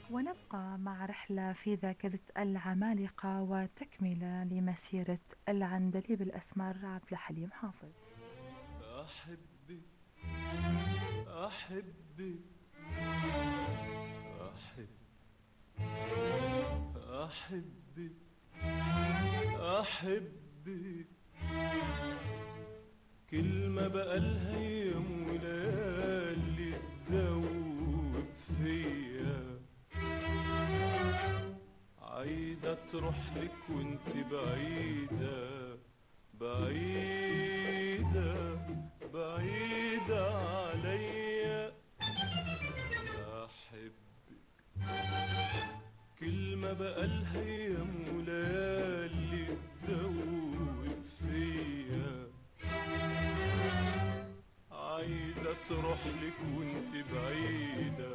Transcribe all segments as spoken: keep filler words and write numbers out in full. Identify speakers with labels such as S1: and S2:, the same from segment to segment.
S1: ونبقى مع رحلة في ذاكرة العمالقة وتكملة لمسيرة العندليب الأسمر عبد الحليم حافظ.
S2: أحبك أحبك أحب أحبك أحبك كلمة بقالها يوم وليالي تدوب فيا، عايزة تروح لك وانت بعيدة بعيدة بعيدة عليا. أحبك كلمة بقالها يوم وليالي تدوب فيا، عايزة تروح لك وانت بعيدة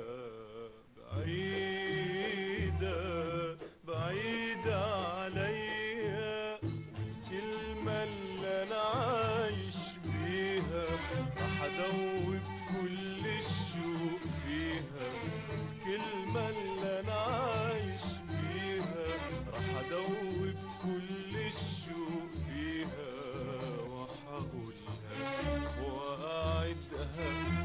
S2: بعيدة بعيدة عليا. الكلمة اللي أنا عايش بيها راح أدوب كل الشوق فيها، الكلمة اللي أنا عايش بيها راح أدوب كل الشوق فيها، وهقولها وأعدها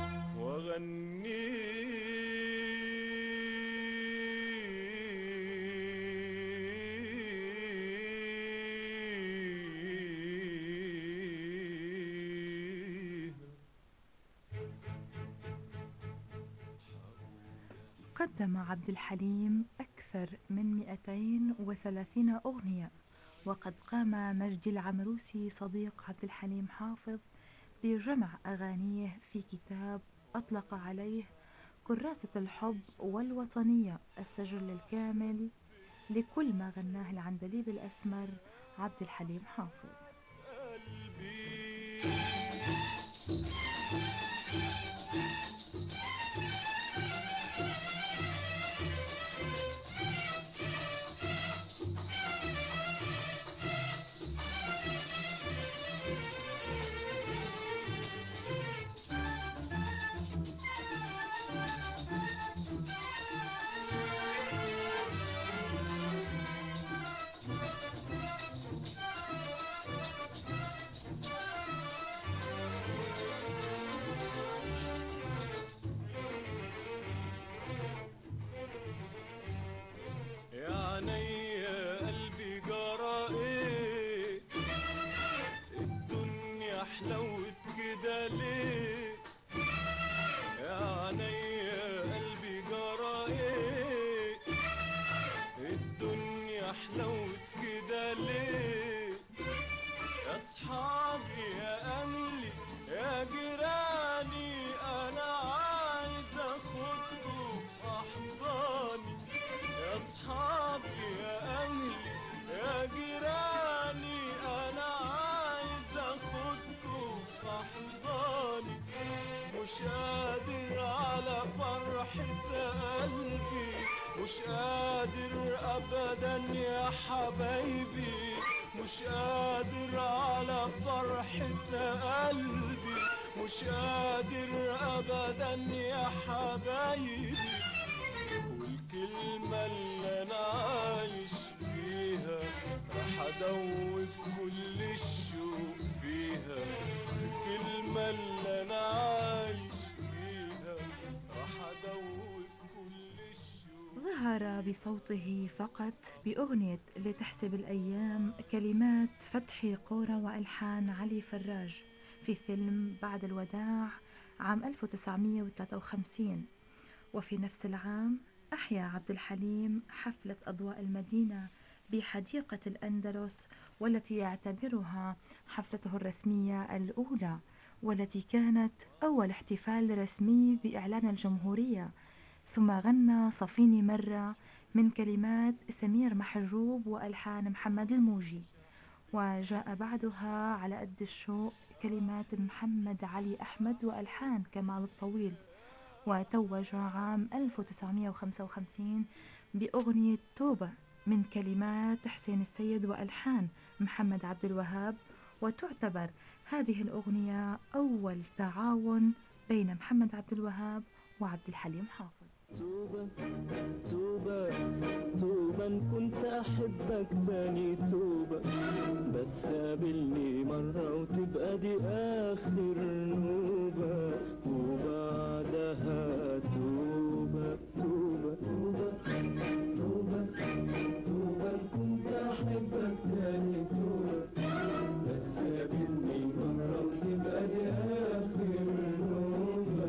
S2: وأغنيها.
S1: قدم عبد الحليم أكثر من مئتين وثلاثين أغنية، وقد قام مجدي العمروسي صديق عبد الحليم حافظ بجمع أغانيه في كتاب أطلق عليه كراسة الحب والوطنية، السجل الكامل لكل ما غناه العندليب الأسمر عبد الحليم حافظ.
S2: قلبي يا عينيا قلبي جرى ايه، الدنيا حلوت كده ليه. يا عينيا قلبي جرى ايه، الدنيا حلوت كده ليه. يا صحابي يا أهلي يا جيراني أنا عايز أخدكوا في أحضاني. يا صحابي يا أهلي يا جيراني أنا عايز أخدكوا في أحضاني. مش قادر على فرحة قلبي، مش قادر أبدا يا حبايبي، مش قادر على فرحة قلبي، مش قادر أبدا يا حبايبي. والكلمة اللي أنا عايش بيها راح أدوب كل الشوق فيها، الكلمة اللي أنا عايش بيها راح أدوب كل الشوق.
S1: ظهر بصوته فقط بأغنية لتحسب الأيام كلمات فتحي قورة وألحان علي فراج في فيلم بعد الوداع عام ألف وتسعمئة وثلاثة وخمسين. وفي نفس العام أحيا عبد الحليم حفلة أضواء المدينة بحديقة الأندلس، والتي يعتبرها حفلته الرسمية الأولى، والتي كانت أول احتفال رسمي بإعلان الجمهورية. ثم غنى صفيني مرة من كلمات سمير محجوب وألحان محمد الموجي، وجاء بعدها على قد الشوق كلمات محمد علي أحمد وألحان كمال الطويل. وتوج عام ألف وتسعمئة وخمسة وخمسين بأغنية توبة من كلمات حسين السيد وألحان محمد عبد الوهاب، وتعتبر هذه الأغنية أول تعاون بين محمد عبد الوهاب وعبد الحليم حافظ.
S3: توبة توبة
S2: أحبك تاني توبة، بس قابلني مرة وتبقى دي آخر نوبة، وبعدها توبة توبة توبة توبة توبة. كنت أحبك تاني توبة، بس قابلني مرة وتبقى دي آخر نوبة،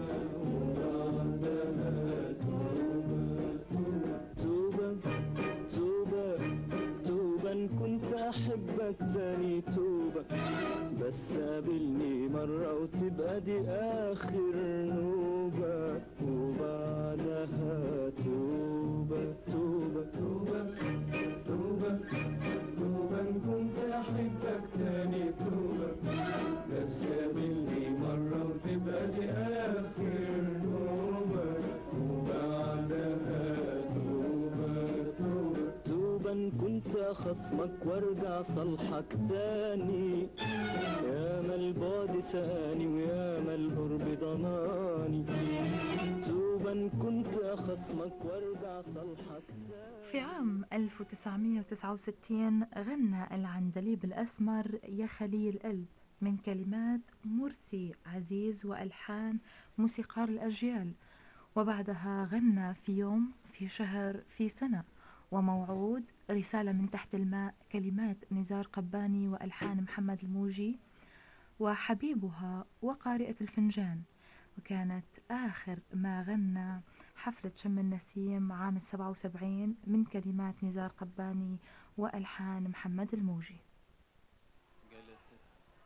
S2: وبعدها توبة توبة توبة توبة. إن كنت أحبك تاني توبة، بس قابلني مرة وتبقى دي آخر نوبة، وبعدها توبة توبة توبة توبة توبة. إن كنت أحبك تاني توبة، بس قابلني مرة وتبقى دي آخر نوبة، وبعدها توبة توبة توبة. إن كنت أخصمك وارجع صالحك تاني، يا ما البعد ساني ويا ما القرب ضناني، توبة. إن كنت أخصمك وارجع صالحك تاني.
S1: في عام ألف وتسعمائة وتسعة وستين غنى العندليب الأسمر يا خليل قلب من كلمات مرسي عزيز وألحان موسيقار الأجيال، وبعدها غنى في يوم في شهر في سنة وموعود رسالة من تحت الماء كلمات نزار قباني وألحان محمد الموجي، وحبيبها وقارئة الفنجان. وكانت آخر ما غنى حفلة شم النسيم عام السبعة وسبعين من كلمات نزار قباني وألحان محمد الموجي.
S2: جلست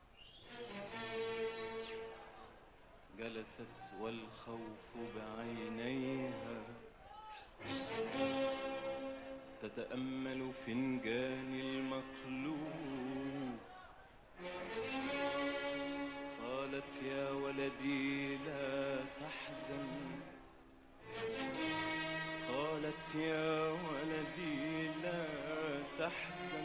S2: جلست والخوف بعينيها تتأمل فنجان المقلوب، قالت يا ولدي لا تحزن، قالت يا ولدي لا تحزن،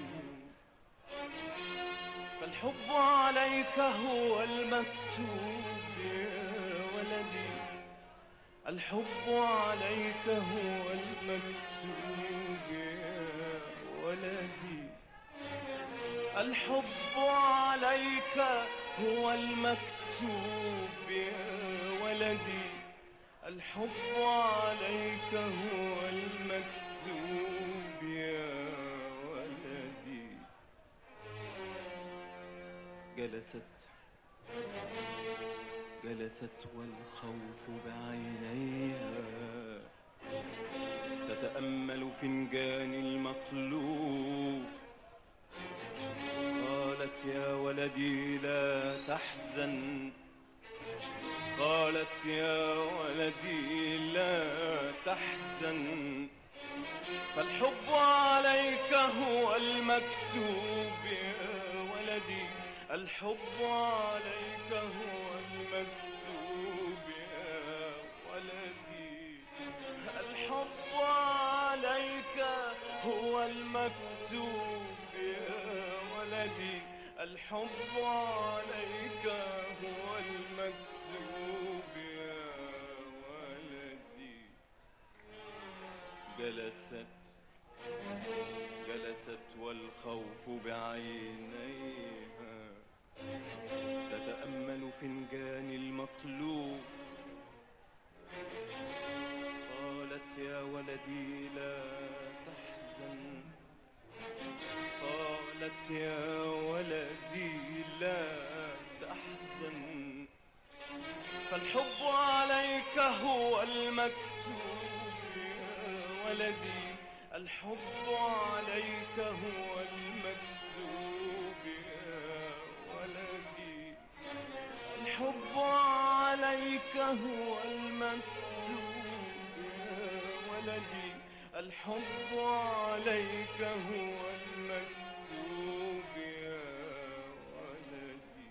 S2: فالحب عليك هو المكتوب يا ولدي، الحب عليك هو المكتوب يا ولدي، الحب عليك هو المكتوب يا ولدي، الحب عليك هو المكتوب يا ولدي. جلست جلست والخوف بعينيها تتأمل فنجان المقلوب، قالت يا ولدي لا تحزن، قالت يا ولدي لا تحزن، فالحب عليك هو المكتوب يا ولدي، الحب عليك هو المكتوب يا ولدي، الحب عليك هو المكتوب يا ولدي، الحب عليك هو المكتوب يا ولدي. جلست جلست والخوف بعينيها تتأمل فنجان المقلوب، قالت يا ولدي لا تحزن، قالت يا ولدي لا تحزن، فالحب عليك هو المكتوب يا ولدي، الحب عليك هو المكتوب يا ولدي، الحب عليك هو المكتوب يا ولدي، الحب عليك هو المكتوب يا ولدي.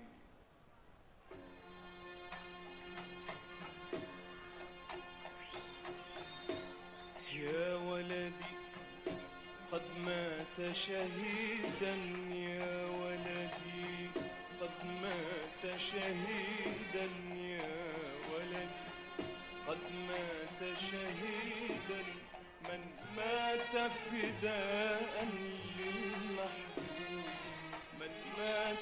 S2: يا ولدي قد مات شهيدا، يا ولدي قد مات شهيدا، يا ولدي قد مات شهيدا، من مات فداء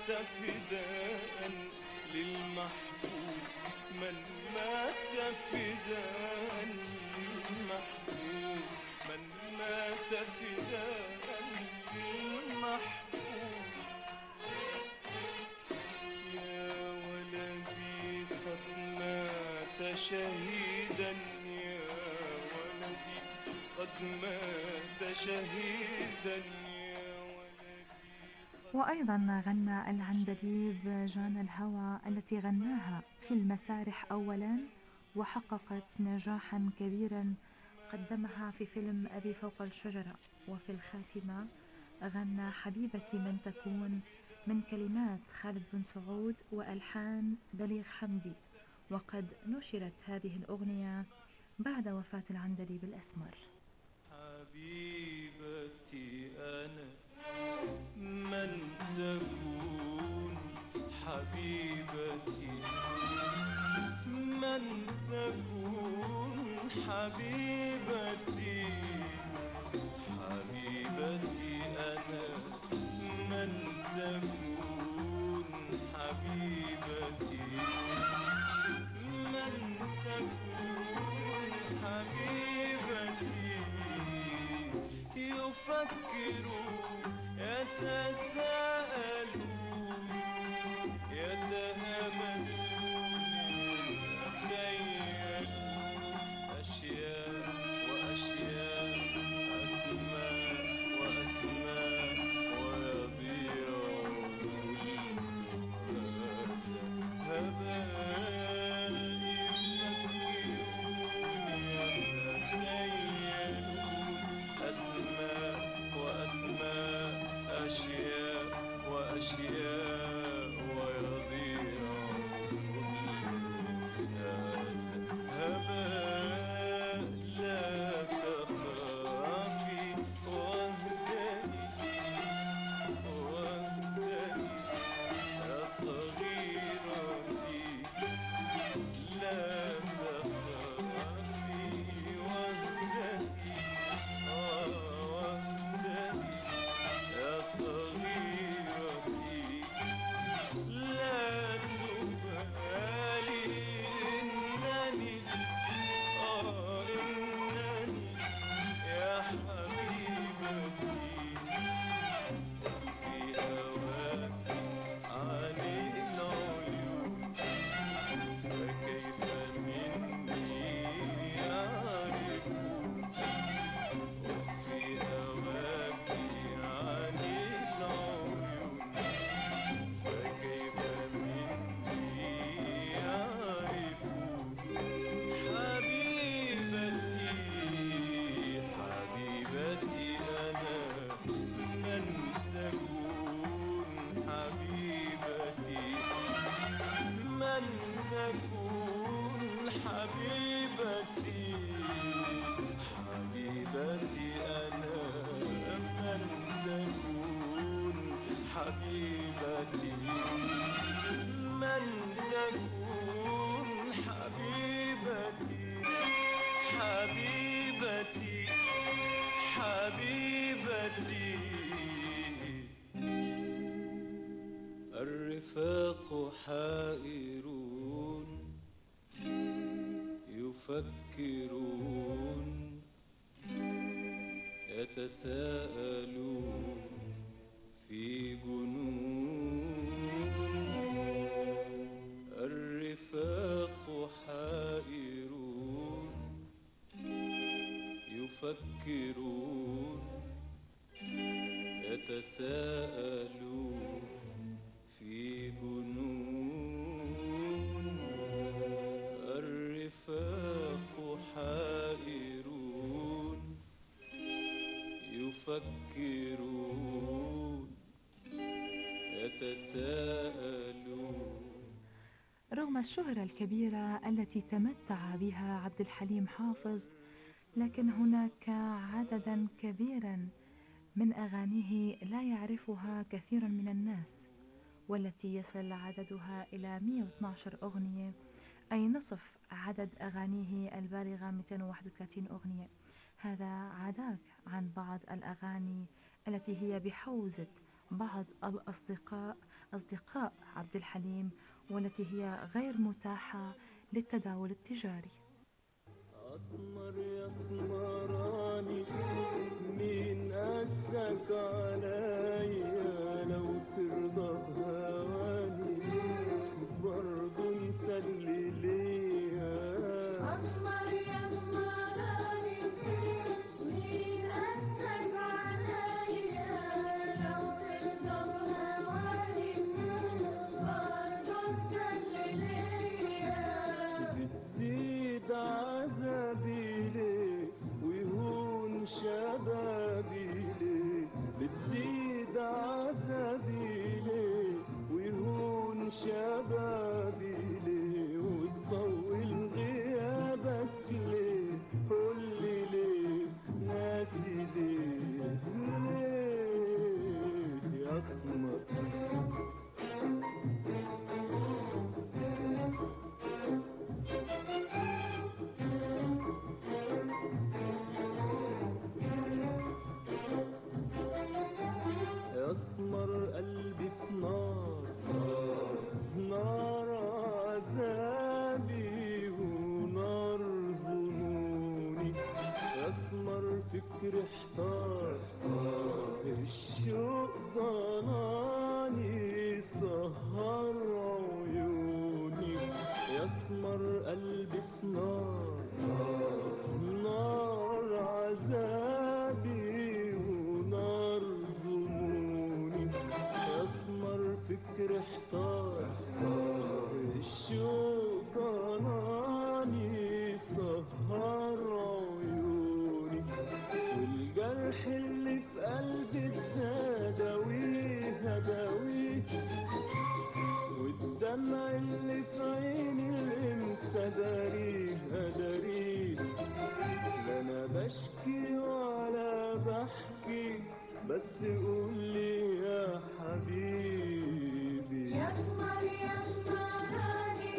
S2: مات فداء للمحبوب من مات فداء للمحبوب من مات فداء للمحبوب يا ولدي قد مات شهيدا يا ولدي قد مات شهيدا يا ولدي
S1: وأيضا غنى العندليب جان الهوى التي غناها في المسارح أولا وحققت نجاحا كبيرا، قدمها في فيلم أبي فوق الشجرة، وفي الخاتمة غنى حبيبتي من تكون من كلمات خالد بن سعود وألحان بليغ حمدي. وقد نشرت هذه الأغنية بعد وفاة العندليب الأسمر.
S2: حبيبتي أنا من تكون حبيبتي من تكون حبيبتي حبيبتي أنا من تكون حبيبتي من تكون حبيبتي يفكروا يتساءلون يتهمسون يتخيلون أشياء وأشياء أسماء وأسماء ويضيع كل هذا هباء يفكرون يتخيلون أسماء وأسماء أشياء وأشياء ويضيع كل هذا هباء لا تخافي واهدئي واهدئي يا صغيرتي لا تخافي واهدئي آه واهدئي يا صغيرتي لا تبالي إنني آه إنني يا حبيبتي في هواك عن العيون فكيف مني يعرفون وفي هواك عن العيون فكيف مني يعرفون حبيبتي حبيبتي أنا من تكون حبيبتي من تكون حبيبتي حبيبتي أنا من تكون حبيبتي من تكون حبيبتي حبيبتي حبيبتي الرفاق حائرون يفكرون يتساءلون في جنون الرفاق حائرون يفكرون يتساءلون في جنون الرفاق حائرون يفكرون يتساءلون.
S1: رغم الشهرة الكبيرة التي تمتع بها عبد الحليم حافظ، لكن هناك عددا كبيرا من أغانيه لا يعرفها كثير من الناس، والتي يصل عددها إلى مئة واثني عشر أغنية، أي نصف عدد أغانيه البالغة مئتين وواحد وثلاثين أغنية. هذا عداك عن بعض الأغاني التي هي بحوزة بعض الأصدقاء أصدقاء عبد الحليم والتي هي غير متاحة للتداول التجاري.
S2: أسمر يا اسمراني، مين قاسك عليا؟ لو ترضى بهواني برضو انت اللي ليا.
S3: أسمر يا اسمراني، مين قاسك عليا؟ لو ترضى بهواني برضو انت اللي ليا.
S2: بتزيد عذابي ليه ويهون شبابي ليه؟ بتزيد عذابي ليه ويهون شبابي ليه؟ وتطول غيابك ليه؟ قولي ليه ناسي ليه؟ ليه يا اسمر؟ أسمر قلبي في نار، نار عذابي ونار ظنوني. أسمر فكري احتار، الشوق ضناني سهر عيوني. يسمر قلبي في نار، نار عذابي ونار ظنوني. أسمر فكري احتار، الشوق ضناني سهر عيوني. والجرح اللي في قلبي ازاي داويه داويه؟ والدمع اللي في عيني امتى داريه داريه؟ لا انا بشكي ولا بحكي، بس قولي يا حبيبي.
S3: يا اسمر يا اسمراني،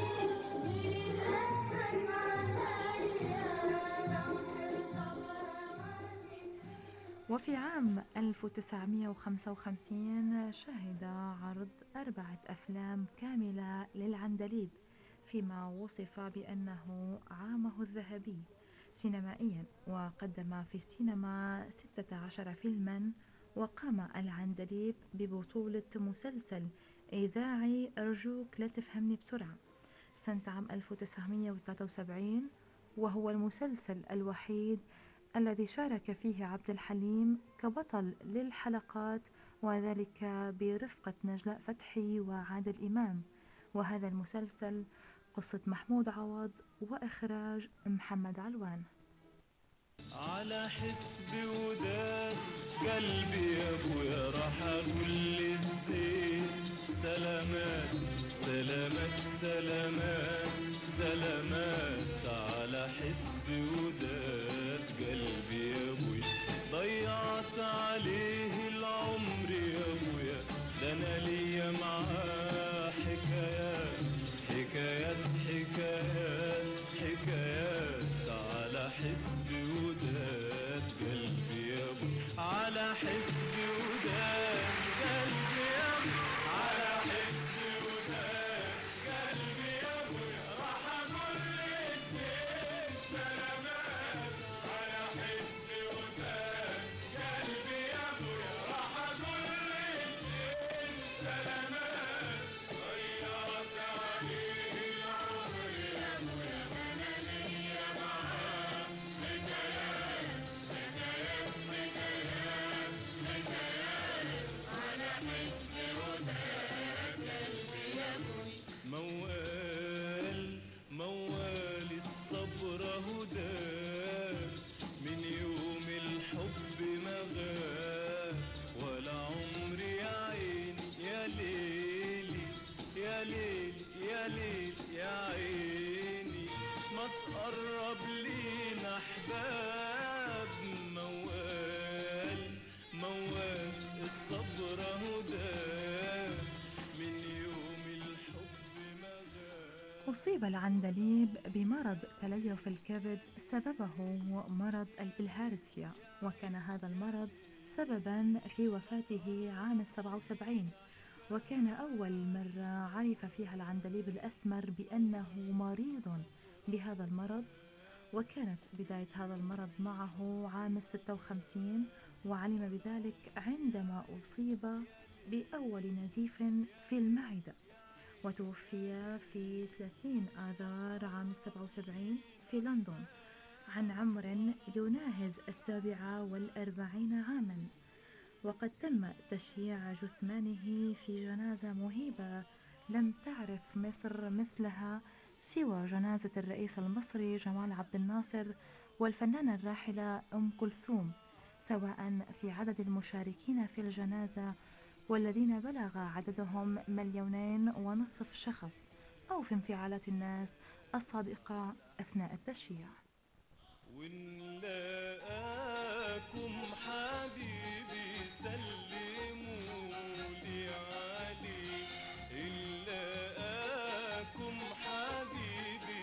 S3: مين قاسك عليا؟ لو ترضى بهواني.
S1: وفي عام ألف وتسعمائة وخمسة وخمسين شهد عرض أربعة أفلام كاملة للعندليب، فيما وصف بأنه عامه الذهبي سينمائيا، وقدم في السينما ستة عشر فيلما. وقام العندليب ببطولة مسلسل إذاعي أرجوك لا تفهمني بسرعة سنة عام ألف وتسعمائة وثلاثة وسبعين، وهو المسلسل الوحيد الذي شارك فيه عبد الحليم كبطل للحلقات، وذلك برفقة نجلاء فتحي وعادل إمام. وهذا المسلسل قصة محمود عوض وإخراج محمد علوان.
S2: على حسب وداد قلبي يا ابويا راح اقول للزين سلامات سلامات سلامات سلامات. على حسب وداد قلبي يا ابويا ضيعت عليه العمر يا ابويا، ده انا ليا معاه حكايات حكايات حكايات حكايات. على حسب وداد قلبي يا ابو، على حسب وداد قلبي يا ابو، على حسب وداد قلبي يا ابو راح اقول للزين سلامات. على حسب وداد قلبي يا ابو راح اقول للزين سلامات. ضيعت عليه العمر يا ابو يا انا ليا معاه حكايات حكايات حكايات حكايات. على حسب وداد قلبي يا ابو. موال موال الصبر هداه من يوم الحب ما غاب، ولا عمري يا عيني يا ليلي يا ليلي يا ليلي يا عيني ما تقرب لينا احباب. موال موال الصبر هداه من يوم الحب ما غاب.
S1: أصيب العندليب بمرض تليف الكبد سببه مرض البلهارسيا، وكان هذا المرض سببا في وفاته عام السبعة وسبعين. وكان أول مرة عرف فيها العندليب الأسمر بأنه مريض بهذا المرض، وكانت بداية هذا المرض معه عام الستة وخمسين، وعلم بذلك عندما أصيب بأول نزيف في المعدة، وتوفي في ثلاثين آذار عام السبعة وسبعين في لندن عن عمر يناهز السابعة والأربعين عاما. وقد تم تشييع جثمانه في جنازة مهيبة لم تعرف مصر مثلها سوى جنازة الرئيس المصري جمال عبد الناصر والفنانة الراحلة أم كلثوم، سواء في عدد المشاركين في الجنازة والذين بلغ عددهم مليونين ونصف شخص، أو في انفعالات الناس الصادقة أثناء التشييع.
S2: ونلاقاكم حبيبي سلمولي عليه، نلاقاكم حبيبي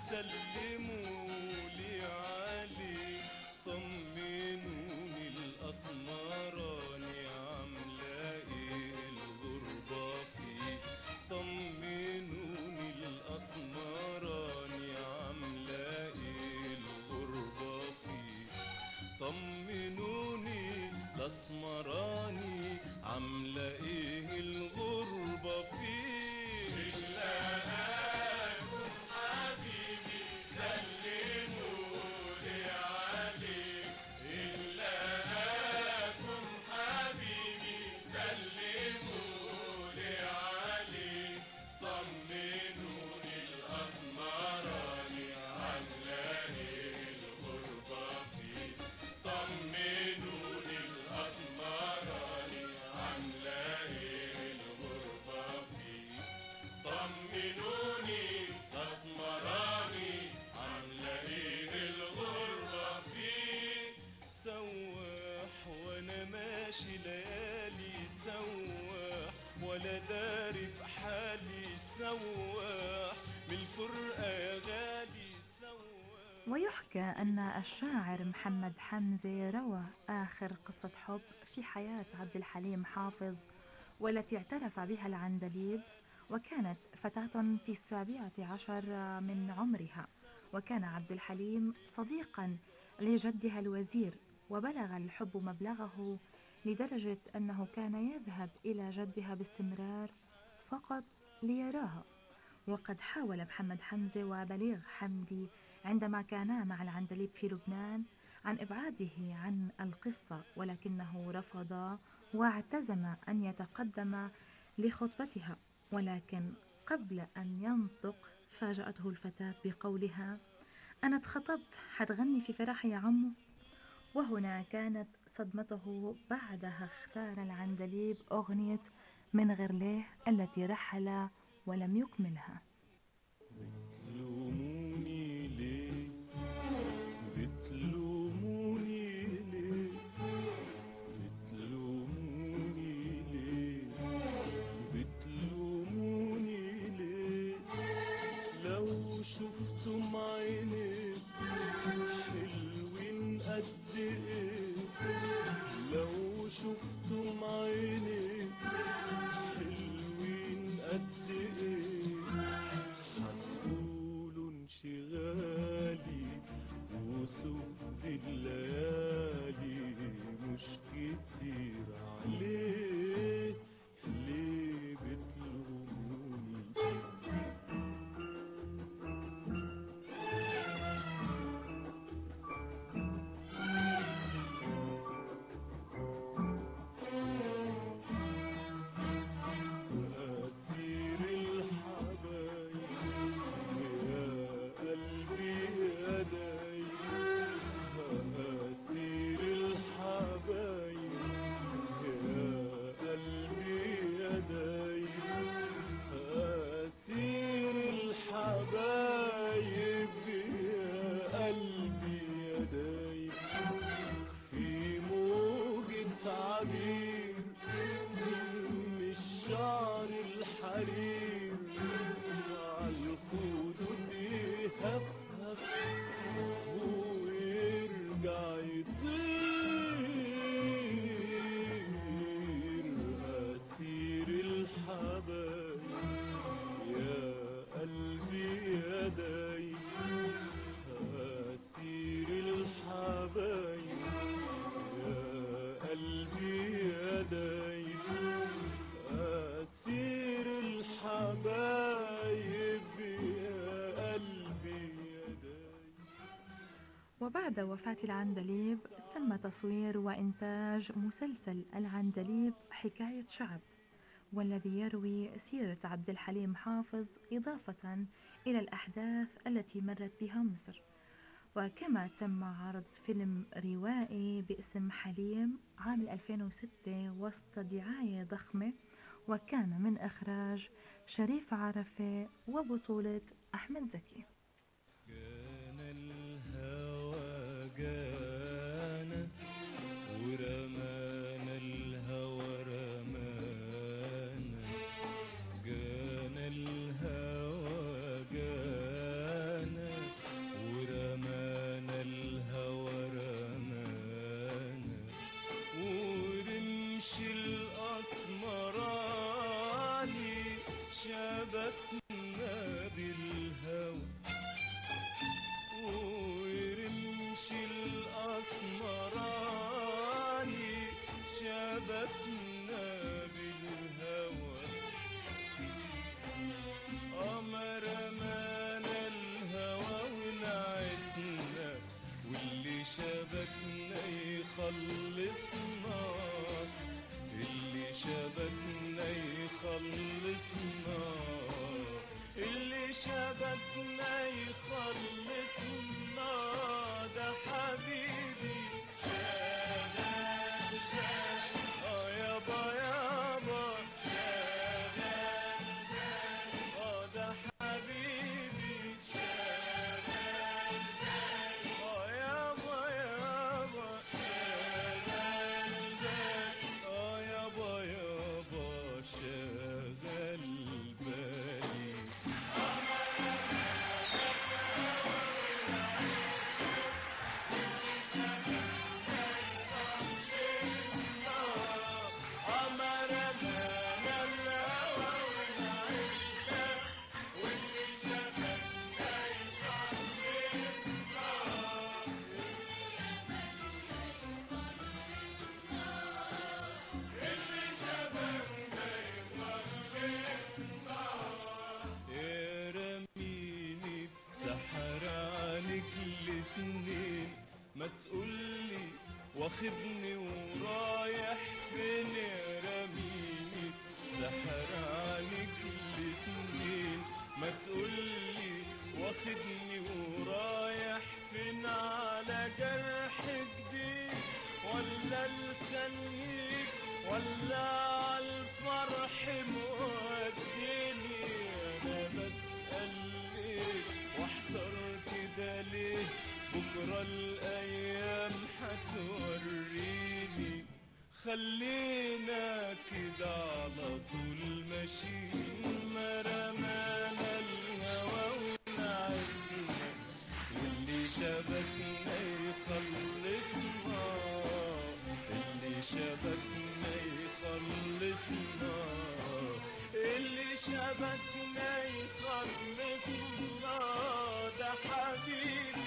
S2: سلمولي عليه، طمنوني الأسمراني عاملة ايه الغربة فيه، طمنوني الأسمراني عاملة ايه الغربة فيه، طمنوني الأسمراني عاملة ايه الغربة فيه. نلاقاكم حبيبي سلمولي عليه، نلاقاكم حبيبي سلمولي عليه، طمنوني الأسمراني عاملة ايه الغربة فيه، طمنوني الأسمراني عاملة ايه الغربة فيه، طمنوني الأسمراني عاملة ايه الغربة فيه. سواح وانا ماشي ليالي سواح، ولا داري بحالي سواح، من الفرقة يا غالي سواح.
S1: ويحكى أن الشاعر محمد حمزة روى آخر قصة حب في حياة عبد الحليم حافظ، والتي اعترف بها العندليب، وكانت فتاة في السابعة عشر من عمرها، وكان عبد الحليم صديقا لجدها الوزير، وبلغ الحب مبلغه لدرجة أنه كان يذهب إلى جدها باستمرار فقط ليراها. وقد حاول محمد حمزة وبليغ حمدي عندما كانا مع العندليب في لبنان عن إبعاده عن القصة، ولكنه رفض واعتزم أن يتقدم لخطبتها. ولكن قبل أن ينطق فاجأته الفتاة بقولها: أنا اتخطبت، حتغني في فرحي يا عمو؟ وهنا كانت صدمته. بعدها اختار العندليب أغنية من غير ليه التي رحل ولم يكملها.
S2: بتلوموني ليه، بتلوموني ليه، بتلوموني ليه، بتلوموني ليه، لو شفتم عيني حلوين قد ايه، لو شفتم عيني حلوين قد ايه، هتقولوا انشغالي وسود الليالي مش كتير عليه، ليه بتلوموني؟ أسير الحبايب يا قلبي يا دايب، أسير الحبايب يا قلبي يا دايب، أسير الحبايب يا قلبي يا دايب، في موجة عبير من الشعر الحرير، عالخدود يهفهف ويرجع يطير.
S1: بعد وفاة العندليب تم تصوير وإنتاج مسلسل العندليب حكاية شعب، والذي يروي سيرة عبد الحليم حافظ إضافة إلى الأحداث التي مرت بها مصر. وكما تم عرض فيلم روائي باسم حليم عام ألفين وستة وسط دعاية ضخمة، وكان من إخراج شريف عرفة وبطولة أحمد زكي.
S2: كان الهوى جانا ورمانا الهوى رمانا، جانا الهوى جانا ورمانا الهوى رمانا، ورمش الأسمراني شبكنا بالهوى، ورمش الأسمراني شبكنا بالهوى، قمر رمانا الهوى ونعسنا، واللي شبكنا يخلصنا، اللي شبكنا يخلصنا، اللي شبكنا يخلصنا، ده حبيبي شغال جاي، اه يابا يابا شغال جاي، اه ده حبيبي شغال جاي، اه يابا يابا شغال جاي، اه يابا يابا شغال بالي. رميني بسحر عنك الاتنين، ما تقولي واخدني ورايح فين، رميني بسحر عنك الاتنين، ما تقولي واخدني ورايح فين، على جرح جديد ولا التنهيد ولا عالفرح موديني، انا بسأل ليه واحتار كده ليه، بكرة الايام هتوريني، خلينا كده على طول ماشيين، ما رمانا الهوى ونعسنا، واللي شبكنا يخلصنا، اللي شبكنا يخلصنا، اللي شبكنا يخلصنا، ده حبيبي